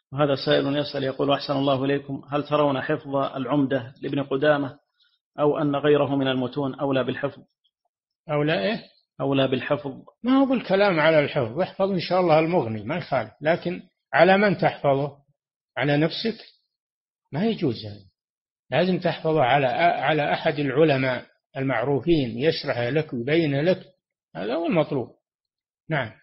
وهذا سائل يسأل يقول: أحسن الله إليكم، هل ترون حفظ العمدة لابن قدامة أو أن غيره من المتون أولى بالحفظ؟ أولى إيه؟ أولى بالحفظ. ما هو بالكلام على الحفظ، احفظ إن شاء الله المغني ما يخالف، لكن على من تحفظه؟ على نفسك؟ ما يجوز هذا، لازم تحفظه على أحد العلماء المعروفين يشرح لك ويبين لك، هذا هو المطلوب. نعم.